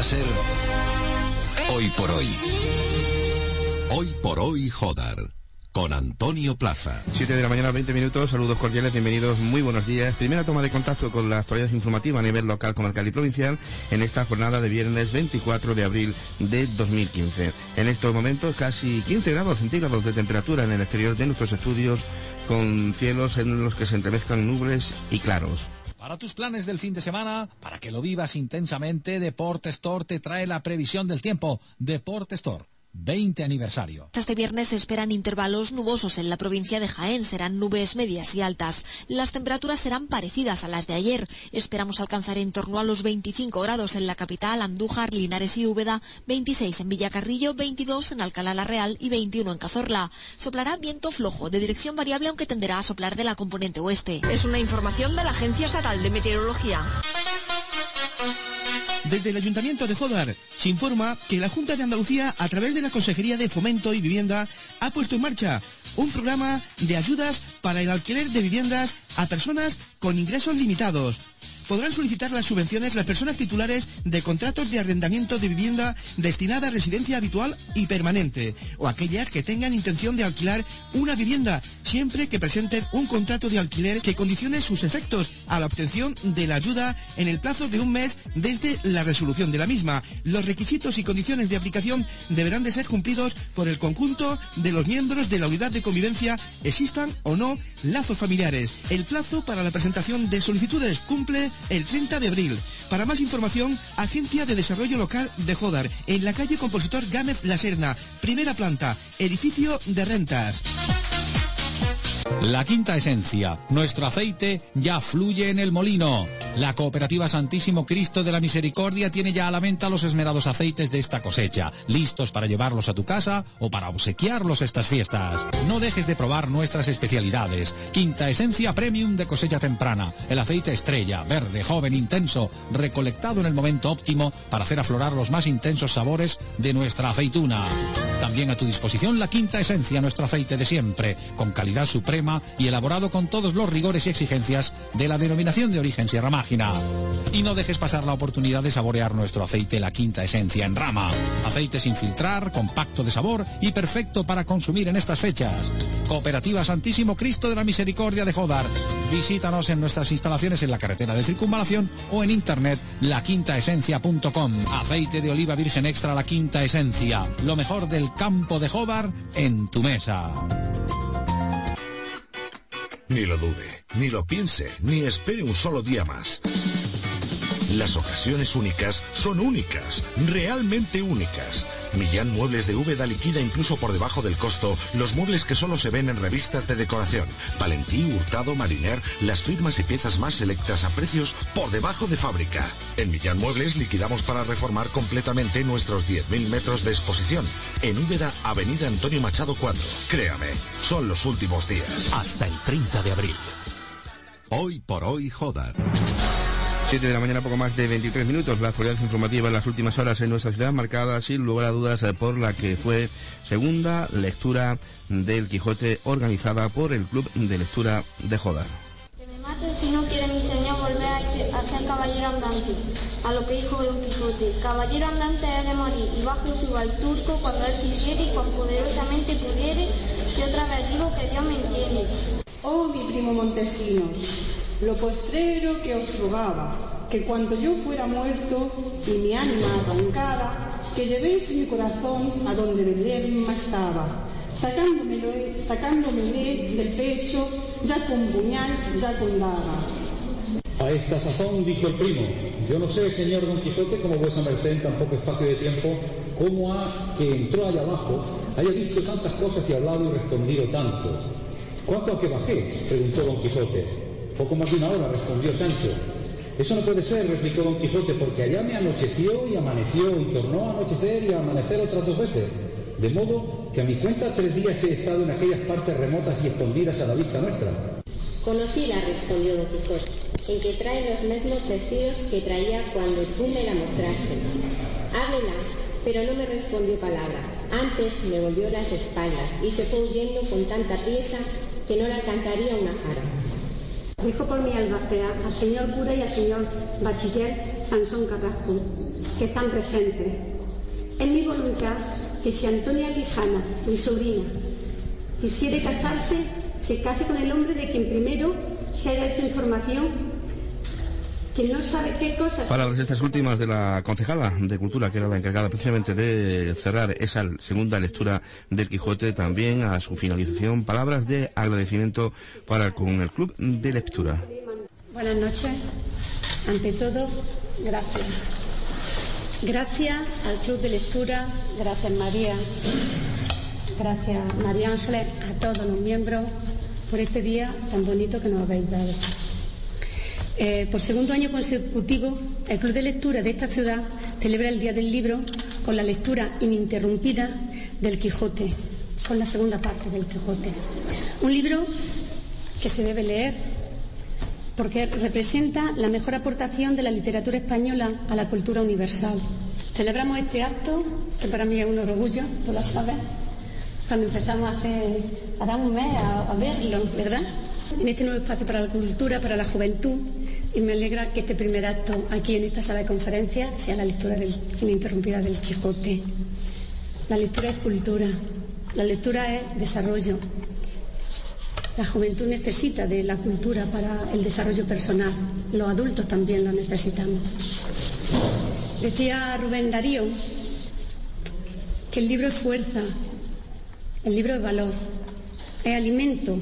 ser Hoy por Hoy. Hoy por Hoy, Jodar, con Antonio Plaza. 7 de la mañana, 20 minutos, saludos cordiales, bienvenidos, muy buenos días. Primera toma de contacto con la actualidad informativa a nivel local, comarcal y provincial en esta jornada de viernes 24 de abril de 2015. En estos momentos casi 15 grados centígrados de temperatura en el exterior de nuestros estudios, con cielos en los que se entremezclan nubes y claros. Para tus planes del fin de semana, para que lo vivas intensamente, Deport Store te trae la previsión del tiempo. Deport Store, 20 aniversario. Este viernes se esperan intervalos nubosos en la provincia de Jaén, serán nubes medias y altas. Las temperaturas serán parecidas a las de ayer. Esperamos alcanzar en torno a los 25 grados en la capital, Andújar, Linares y Úbeda, 26 en Villacarrillo, 22 en Alcalá la Real y 21 en Cazorla. Soplará viento flojo, de dirección variable, aunque tenderá a soplar de la componente oeste. Es una información de la Agencia Estatal de Meteorología. Desde el Ayuntamiento de Jodar se informa que la Junta de Andalucía, a través de la Consejería de Fomento y Vivienda, ha puesto en marcha un programa de ayudas para el alquiler de viviendas a personas con ingresos limitados. Podrán solicitar las subvenciones las personas titulares de contratos de arrendamiento de vivienda destinada a residencia habitual y permanente, o aquellas que tengan intención de alquilar una vivienda, siempre que presenten un contrato de alquiler que condicione sus efectos a la obtención de la ayuda en el plazo de un mes desde la resolución de la misma. Los requisitos y condiciones de aplicación deberán de ser cumplidos por el conjunto de los miembros de la unidad de convivencia, existan o no lazos familiares. El plazo para la presentación de solicitudes cumple el 30 de abril. Para más información, Agencia de Desarrollo Local de Jodar, en la calle Compositor Gámez La Serna, primera planta, edificio de rentas. La Quinta Esencia, nuestro aceite ya fluye en el molino. La Cooperativa Santísimo Cristo de la Misericordia tiene ya a la venta los esmerados aceites de esta cosecha, listos para llevarlos a tu casa o para obsequiarlos estas fiestas. No dejes de probar nuestras especialidades. Quinta Esencia Premium de cosecha temprana, el aceite estrella, verde, joven, intenso, recolectado en el momento óptimo para hacer aflorar los más intensos sabores de nuestra aceituna. También a tu disposición la Quinta Esencia, nuestro aceite de siempre, con calidad suprema y elaborado con todos los rigores y exigencias de la denominación de origen Sierra Mágina. Y no dejes pasar la oportunidad de saborear nuestro aceite La Quinta Esencia en rama. Aceite sin filtrar, compacto de sabor y perfecto para consumir en estas fechas. Cooperativa Santísimo Cristo de la Misericordia de Jodar. Visítanos en nuestras instalaciones en la carretera de Circunvalación o en internet laquintaesencia.com. Aceite de oliva virgen extra La Quinta Esencia. Lo mejor del campo de Jodar en tu mesa. Ni lo dude, ni lo piense, ni espere un solo día más. Las ocasiones únicas son únicas, realmente únicas. Millán Muebles de Úbeda liquida incluso por debajo del costo los muebles que solo se ven en revistas de decoración. Valentí, Hurtado, Mariner, las firmas y piezas más selectas a precios por debajo de fábrica. En Millán Muebles liquidamos para reformar completamente nuestros 10.000 metros de exposición. En Úbeda, Avenida Antonio Machado 4. Créame, son los últimos días. Hasta el 30 de abril. Hoy por Hoy, Jodar. 7 de la mañana, poco más de 23 minutos. La actualidad informativa en las últimas horas en nuestra ciudad, marcada sin lugar a dudas por la que fue segunda lectura del Quijote organizada por el Club de Lectura de Jodar. Que me mate si no quiere mi señor volver a ser caballero andante. A lo que dijo Don Quijote: caballero andante es de morir, y bajo suba al turco cuando él quisiere y cuan poderosamente pudiere, y otra vez digo que Dios me entiende. Oh, mi primo Montesinos, lo postrero que os rogaba, que cuando yo fuera muerto y mi ánima arrancada, que llevéis mi corazón a donde Belén estaba, sacándomele del pecho, ya con puñal, ya con daga. A esta sazón dijo el primo: yo no sé, señor Don Quijote, como vuesa merced en tan poco espacio de tiempo, cómo que entró allá abajo, haya dicho tantas cosas y hablado y respondido tanto. ¿Cuánto a que bajé?, preguntó Don Quijote. Poco más de una hora, respondió Sancho. Eso no puede ser, replicó Don Quijote, porque allá me anocheció y amaneció y tornó a anochecer y a amanecer otras 2 veces. De modo que a mi cuenta 3 días he estado en aquellas partes remotas y escondidas a la vista nuestra. Conocíla, respondió Don Quijote, en que trae los mismos vestidos que traía cuando tú me la mostraste. Háblela, pero no me respondió palabra. Antes me volvió las espaldas y se fue huyendo con tanta priesa que no le alcanzaría una jara. Dijo por mi albacea al señor cura y al señor bachiller Sansón Carrasco, que están presentes. Es mi voluntad que si Antonia Lijana, mi sobrina, quisiere casarse, se case con el hombre de quien primero se haya hecho información, que no sabe qué cosas... Palabras estas últimas de la concejala de Cultura, que era la encargada precisamente de cerrar esa segunda lectura del Quijote. También a su finalización, palabras de agradecimiento con el Club de Lectura. Buenas noches. Ante todo, gracias. Gracias al Club de Lectura, gracias María, gracias María Ángeles, a todos los miembros por este día tan bonito que nos habéis dado. Por segundo año consecutivo, el Club de Lectura de esta ciudad celebra el Día del Libro con la lectura ininterrumpida del Quijote, con la segunda parte del Quijote. Un libro que se debe leer porque representa la mejor aportación de la literatura española a la cultura universal. Celebramos este acto, que para mí es un orgullo, tú lo sabes, cuando empezamos hará un mes a verlo, ¿verdad? En este nuevo espacio para la cultura, para la juventud, y me alegra que este primer acto aquí en esta sala de conferencias sea la lectura ininterrumpida del Quijote. La lectura es cultura, la lectura es desarrollo. La juventud necesita de la cultura para el desarrollo personal, los adultos también lo necesitamos. Decía Rubén Darío que el libro es fuerza, el libro es valor, es alimento.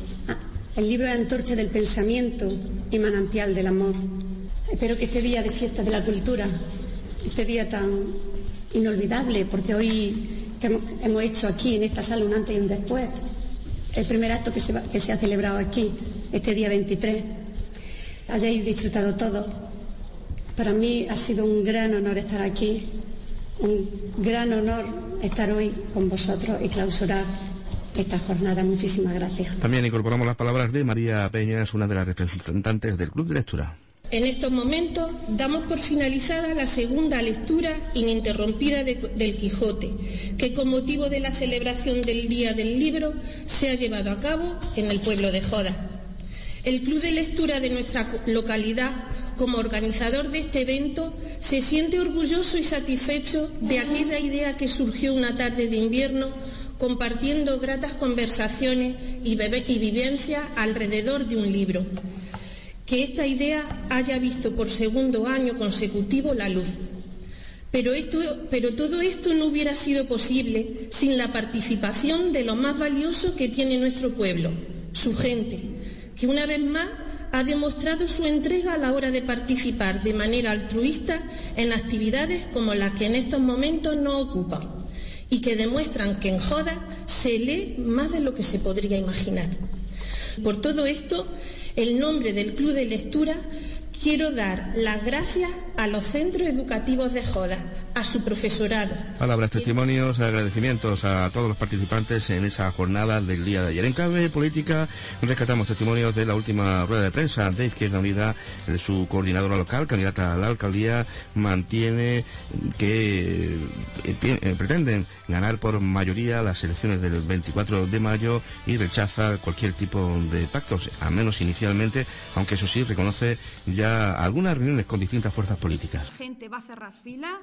El libro es antorcha del pensamiento y manantial del amor. Espero que este día de fiesta de la cultura, este día tan inolvidable, porque hoy hemos hecho aquí en esta sala un antes y un después, el primer acto que se ha celebrado aquí, este día 23, hayáis disfrutado todo. Para mí ha sido un gran honor estar aquí, un gran honor estar hoy con vosotros y clausurar esta jornada. Muchísimas gracias. También incorporamos las palabras de María Peñas, una de las representantes del Club de Lectura. En estos momentos damos por finalizada la segunda lectura ininterrumpida del Quijote, que con motivo de la celebración del Día del Libro se ha llevado a cabo en el pueblo de Joda. El Club de Lectura de nuestra localidad, como organizador de este evento, se siente orgulloso y satisfecho de aquella idea que surgió una tarde de invierno, compartiendo gratas conversaciones y vivencias alrededor de un libro. Que esta idea haya visto por segundo año consecutivo la luz. Pero todo esto no hubiera sido posible sin la participación de lo más valioso que tiene nuestro pueblo, su gente, que una vez más ha demostrado su entrega a la hora de participar de manera altruista en actividades como las que en estos momentos nos ocupan, y que demuestran que en Joda se lee más de lo que se podría imaginar. Por todo esto, en nombre del Club de Lectura, quiero dar las gracias a los centros educativos de Joda, a su profesorado. Palabras, testimonios, agradecimientos a todos los participantes en esa jornada del día de ayer. En Clave Política rescatamos testimonios de la última rueda de prensa de Izquierda Unida. Su coordinadora local, candidata a la alcaldía, mantiene que pretenden ganar por mayoría las elecciones del 24 de mayo y rechaza cualquier tipo de pactos, al menos inicialmente, aunque eso sí reconoce ya algunas reuniones con distintas fuerzas políticas. La gente va a cerrar fila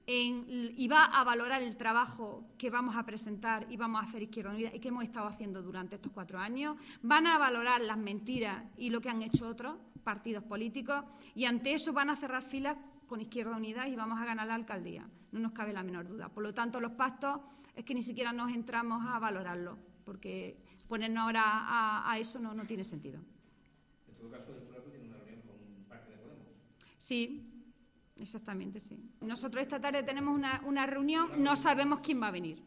y va a valorar el trabajo que vamos a presentar y vamos a hacer Izquierda Unida y que hemos estado haciendo durante estos 4 años. Van a valorar las mentiras y lo que han hecho otros partidos políticos y ante eso van a cerrar filas con Izquierda Unida y vamos a ganar la alcaldía. No nos cabe la menor duda. Por lo tanto, los pactos es que ni siquiera nos entramos a valorarlos, porque ponernos ahora a eso no tiene sentido. En todo caso, ¿tú tienes una reunión con parte de Podemos? Sí. Exactamente, sí. Nosotros esta tarde tenemos una reunión, no sabemos quién va a venir.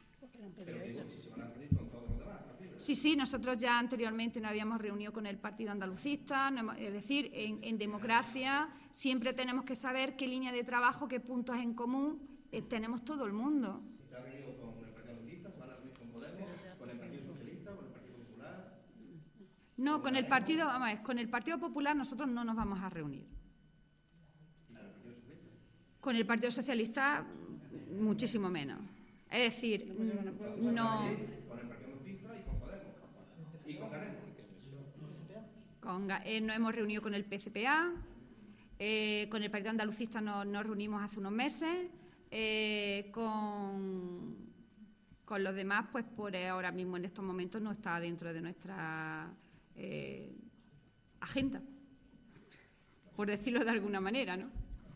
Sí, nosotros ya anteriormente nos habíamos reunido con el Partido Andalucista, es decir, en democracia siempre tenemos que saber qué línea de trabajo, qué puntos en común tenemos todo el mundo. ¿Se ha reunido con el Partido Andalucista? ¿Se van a reunir con Podemos? ¿Con el Partido Socialista? ¿Con el Partido Popular? No, con el Partido Popular nosotros no nos vamos a reunir. Con el Partido Socialista, muchísimo menos. Es decir, no... ¿Con el Partido Socialista y con Podemos? ¿Y con Canel? Nos hemos reunido con el PCPA Con el Partido Andalucista nos reunimos hace unos meses. Con los demás, pues por ahora mismo en estos momentos no está dentro de nuestra agenda, por decirlo de alguna manera, ¿no?